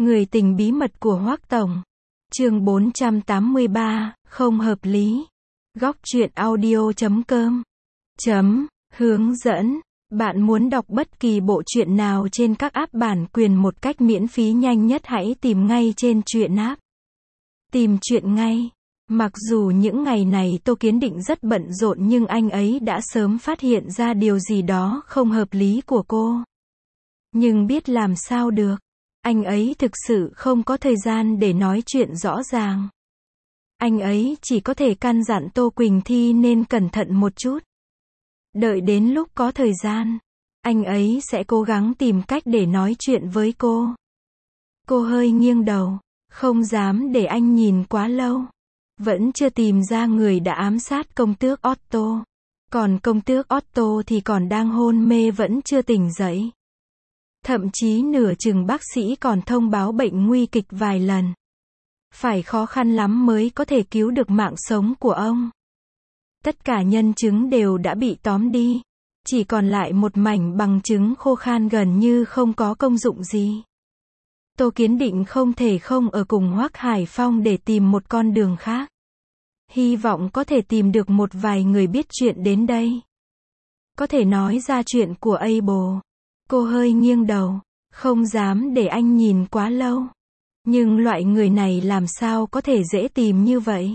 Người tình bí mật của Hoắc Tổng. Chương 483, không hợp lý. Góc truyện audio.com. Hướng dẫn. Bạn muốn đọc bất kỳ bộ truyện nào trên các app bản quyền một cách miễn phí nhanh nhất, hãy tìm ngay trên truyện app. Tìm truyện ngay. Mặc dù những ngày này Tô Kiến Định rất bận rộn nhưng anh ấy đã sớm phát hiện ra điều gì đó không hợp lý của cô. Nhưng biết làm sao được. Anh ấy thực sự không có thời gian để nói chuyện rõ ràng. Anh ấy chỉ có thể căn dặn Tô Quỳnh Thi nên cẩn thận một chút. Đợi đến lúc có thời gian, anh ấy sẽ cố gắng tìm cách để nói chuyện với cô. Cô hơi nghiêng đầu, không dám để anh nhìn quá lâu. Vẫn chưa tìm ra người đã ám sát công tước Otto. Còn công tước Otto thì còn đang hôn mê, vẫn chưa tỉnh dậy. Thậm chí nửa chừng bác sĩ còn thông báo bệnh nguy kịch vài lần. Phải khó khăn lắm mới có thể cứu được mạng sống của ông. Tất cả nhân chứng đều đã bị tóm đi. Chỉ còn lại một mảnh bằng chứng khô khan gần như không có công dụng gì. Tô Kiến Định không thể không ở cùng Hoắc Hải Phong để tìm một con đường khác. Hy vọng có thể tìm được một vài người biết chuyện đến đây. Có thể nói ra chuyện của Abel. Cô hơi nghiêng đầu, không dám để anh nhìn quá lâu. Nhưng loại người này làm sao có thể dễ tìm như vậy?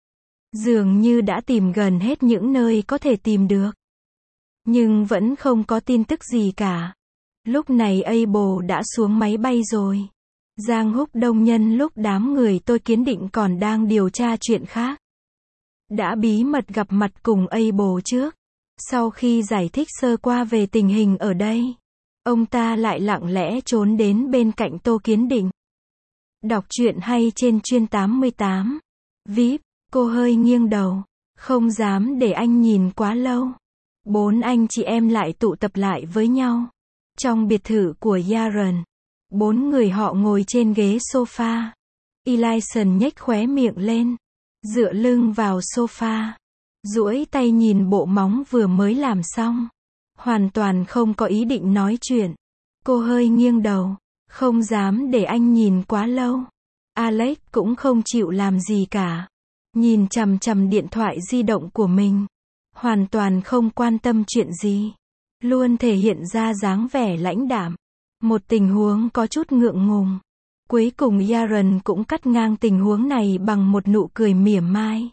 Dường như đã tìm gần hết những nơi có thể tìm được. Nhưng vẫn không có tin tức gì cả. Lúc này Abel đã xuống máy bay rồi. Giang Húc Đông nhân lúc đám người Tô Kiến Định còn đang điều tra chuyện khác. Đã bí mật gặp mặt cùng Abel trước. Sau khi giải thích sơ qua về tình hình ở đây, ông ta lại lặng lẽ trốn đến bên cạnh Tô Kiến Định. Đọc truyện hay trên Chuyên 88. VIP, cô hơi nghiêng đầu, không dám để anh nhìn quá lâu. 4 anh chị em lại tụ tập lại với nhau. Trong biệt thự của Yaron, 4 người họ ngồi trên ghế sofa. Elyson nhếch khóe miệng lên, dựa lưng vào sofa, duỗi tay nhìn bộ móng vừa mới làm xong. Hoàn toàn không có ý định nói chuyện. Cô hơi nghiêng đầu, không dám để anh nhìn quá lâu. Alex cũng không chịu làm gì cả. Nhìn chằm chằm điện thoại di động của mình. Hoàn toàn không quan tâm chuyện gì. Luôn thể hiện ra dáng vẻ lãnh đạm. Một tình huống có chút ngượng ngùng. Cuối cùng Yaron cũng cắt ngang tình huống này bằng một nụ cười mỉa mai.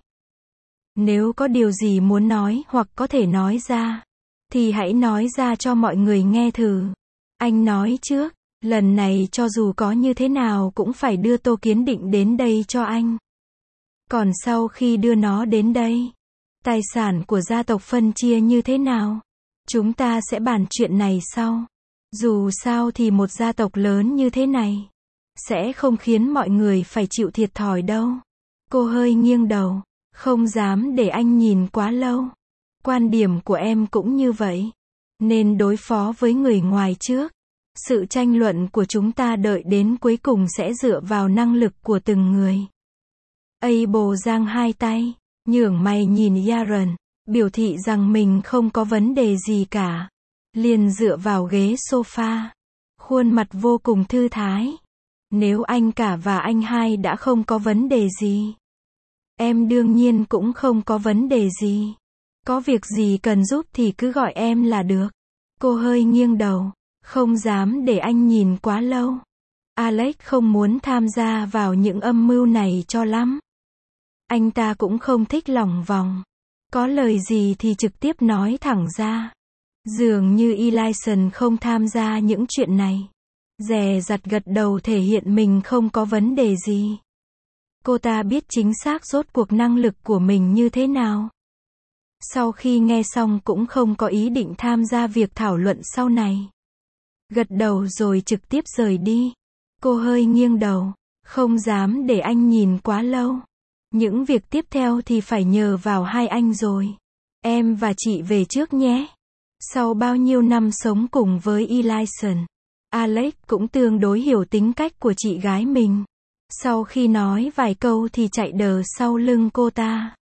Nếu có điều gì muốn nói hoặc có thể nói ra, thì hãy nói ra cho mọi người nghe thử. Anh nói trước, lần này cho dù có như thế nào cũng phải đưa Tô Kiến Định đến đây cho anh. Còn sau khi đưa nó đến đây, tài sản của gia tộc phân chia như thế nào? Chúng ta sẽ bàn chuyện này sau. Dù sao thì một gia tộc lớn như thế này sẽ không khiến mọi người phải chịu thiệt thòi đâu. Cô hơi nghiêng đầu, không dám để anh nhìn quá lâu. Quan điểm của em cũng như vậy. Nên đối phó với người ngoài trước. Sự tranh luận của chúng ta đợi đến cuối cùng sẽ dựa vào năng lực của từng người. Abel giang hai tay, nhướng mày nhìn Yaron, biểu thị rằng mình không có vấn đề gì cả. Liền dựa vào ghế sofa. Khuôn mặt vô cùng thư thái. Nếu anh cả và anh hai đã không có vấn đề gì, em đương nhiên cũng không có vấn đề gì. Có việc gì cần giúp thì cứ gọi em là được. Cô hơi nghiêng đầu, không dám để anh nhìn quá lâu. Alex không muốn tham gia vào những âm mưu này cho lắm. Anh ta cũng không thích lòng vòng. Có lời gì thì trực tiếp nói thẳng ra. Dường như Elyson không tham gia những chuyện này. Dè dặt gật đầu thể hiện mình không có vấn đề gì. Cô ta biết chính xác rốt cuộc năng lực của mình như thế nào. Sau khi nghe xong cũng không có ý định tham gia việc thảo luận sau này. Gật đầu rồi trực tiếp rời đi. Cô hơi nghiêng đầu, không dám để anh nhìn quá lâu. Những việc tiếp theo thì phải nhờ vào hai anh rồi. Em và chị về trước nhé. Sau bao nhiêu năm sống cùng với Elyson, Alex cũng tương đối hiểu tính cách của chị gái mình. Sau khi nói vài câu thì chạy đờ sau lưng cô ta.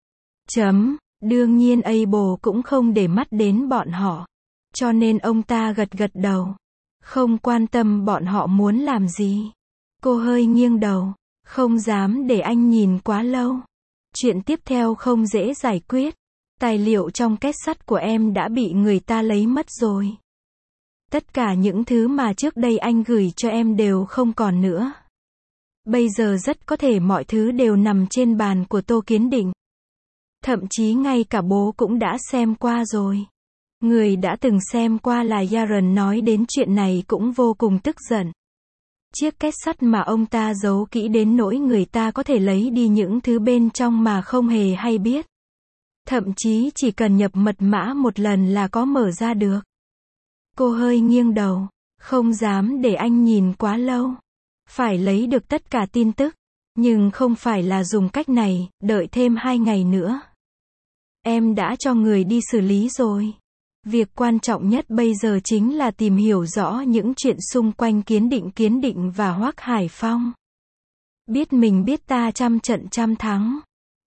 Đương nhiên Abel cũng không để mắt đến bọn họ. Cho nên ông ta gật gật đầu. Không quan tâm bọn họ muốn làm gì. Cô hơi nghiêng đầu. Không dám để anh nhìn quá lâu. Chuyện tiếp theo không dễ giải quyết. Tài liệu trong két sắt của em đã bị người ta lấy mất rồi. Tất cả những thứ mà trước đây anh gửi cho em đều không còn nữa. Bây giờ rất có thể mọi thứ đều nằm trên bàn của Tô Kiến Định. Thậm chí ngay cả bố cũng đã xem qua rồi. Người đã từng xem qua là Yaron nói đến chuyện này cũng vô cùng tức giận. Chiếc két sắt mà ông ta giấu kỹ đến nỗi người ta có thể lấy đi những thứ bên trong mà không hề hay biết. Thậm chí chỉ cần nhập mật mã một lần là có mở ra được. Cô hơi nghiêng đầu. Không dám để anh nhìn quá lâu. Phải lấy được tất cả tin tức. Nhưng không phải là dùng cách này, đợi thêm 2 ngày nữa. Em đã cho người đi xử lý rồi. Việc quan trọng nhất bây giờ chính là tìm hiểu rõ những chuyện xung quanh Kiến Định và Hoắc Hải Phong. Biết mình biết ta trăm trận trăm thắng.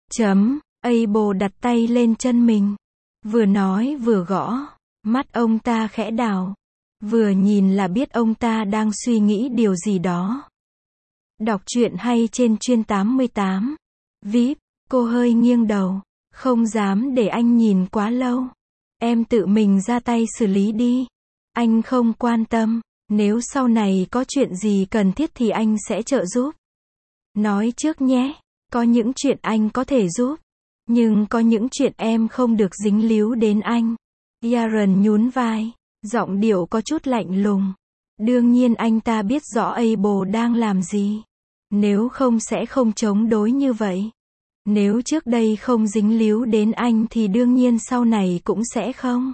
Abel đặt tay lên chân mình. Vừa nói vừa gõ. Mắt ông ta khẽ đảo. Vừa nhìn là biết ông ta đang suy nghĩ điều gì đó. Đọc truyện hay trên Chuyên 88. VIP, cô hơi nghiêng đầu. Không dám để anh nhìn quá lâu. Em tự mình ra tay xử lý đi. Anh không quan tâm. Nếu sau này có chuyện gì cần thiết thì anh sẽ trợ giúp. Nói trước nhé. Có những chuyện anh có thể giúp. Nhưng có những chuyện em không được dính líu đến anh. Yaron nhún vai. Giọng điệu có chút lạnh lùng. Đương nhiên anh ta biết rõ Abel đang làm gì. Nếu không sẽ không chống đối như vậy. Nếu trước đây không dính líu đến anh thì đương nhiên sau này cũng sẽ không.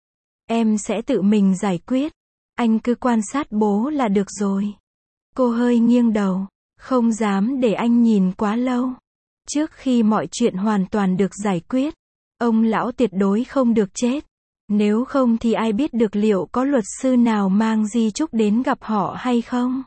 Em sẽ tự mình giải quyết. Anh cứ quan sát bố là được rồi. Cô hơi nghiêng đầu. Không dám để anh nhìn quá lâu. Trước khi mọi chuyện hoàn toàn được giải quyết, ông lão tuyệt đối không được chết. Nếu không thì ai biết được liệu có luật sư nào mang di chúc đến gặp họ hay không?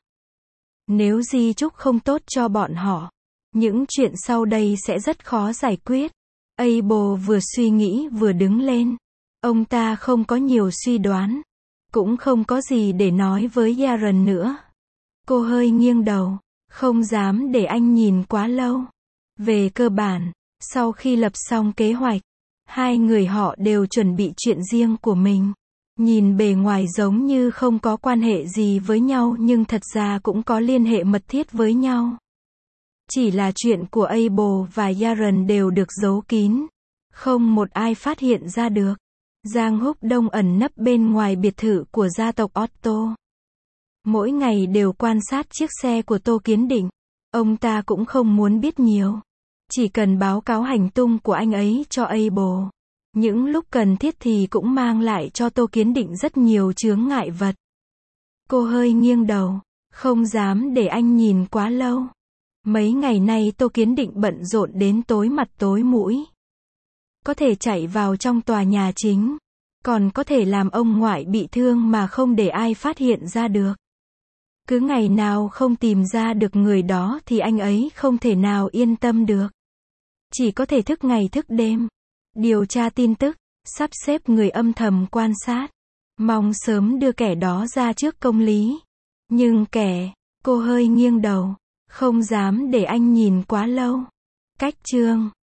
Nếu di chúc không tốt cho bọn họ, những chuyện sau đây sẽ rất khó giải quyết. Abel vừa suy nghĩ vừa đứng lên. Ông ta không có nhiều suy đoán. Cũng không có gì để nói với Yaron nữa. Cô hơi nghiêng đầu. Không dám để anh nhìn quá lâu. Về cơ bản, sau khi lập xong kế hoạch, hai người họ đều chuẩn bị chuyện riêng của mình. Nhìn bề ngoài giống như không có quan hệ gì với nhau nhưng thật ra cũng có liên hệ mật thiết với nhau. Chỉ là chuyện của Abel và Yaron đều được giấu kín. Không một ai phát hiện ra được. Giang Húc Đông ẩn nấp bên ngoài biệt thự của gia tộc Otto. Mỗi ngày đều quan sát chiếc xe của Tô Kiến Định. Ông ta cũng không muốn biết nhiều. Chỉ cần báo cáo hành tung của anh ấy cho Abel. Những lúc cần thiết thì cũng mang lại cho Tô Kiến Định rất nhiều chướng ngại vật. Cô hơi nghiêng đầu. Không dám để anh nhìn quá lâu. Mấy ngày nay Tô Kiến Định bận rộn đến tối mặt tối mũi. Có thể chạy vào trong tòa nhà chính. Còn có thể làm ông ngoại bị thương mà không để ai phát hiện ra được. Cứ ngày nào không tìm ra được người đó thì anh ấy không thể nào yên tâm được. Chỉ có thể thức ngày thức đêm. Điều tra tin tức, sắp xếp người âm thầm quan sát. Mong sớm đưa kẻ đó ra trước công lý. Nhưng cô hơi nghiêng đầu. Không dám để anh nhìn quá lâu. Cách chương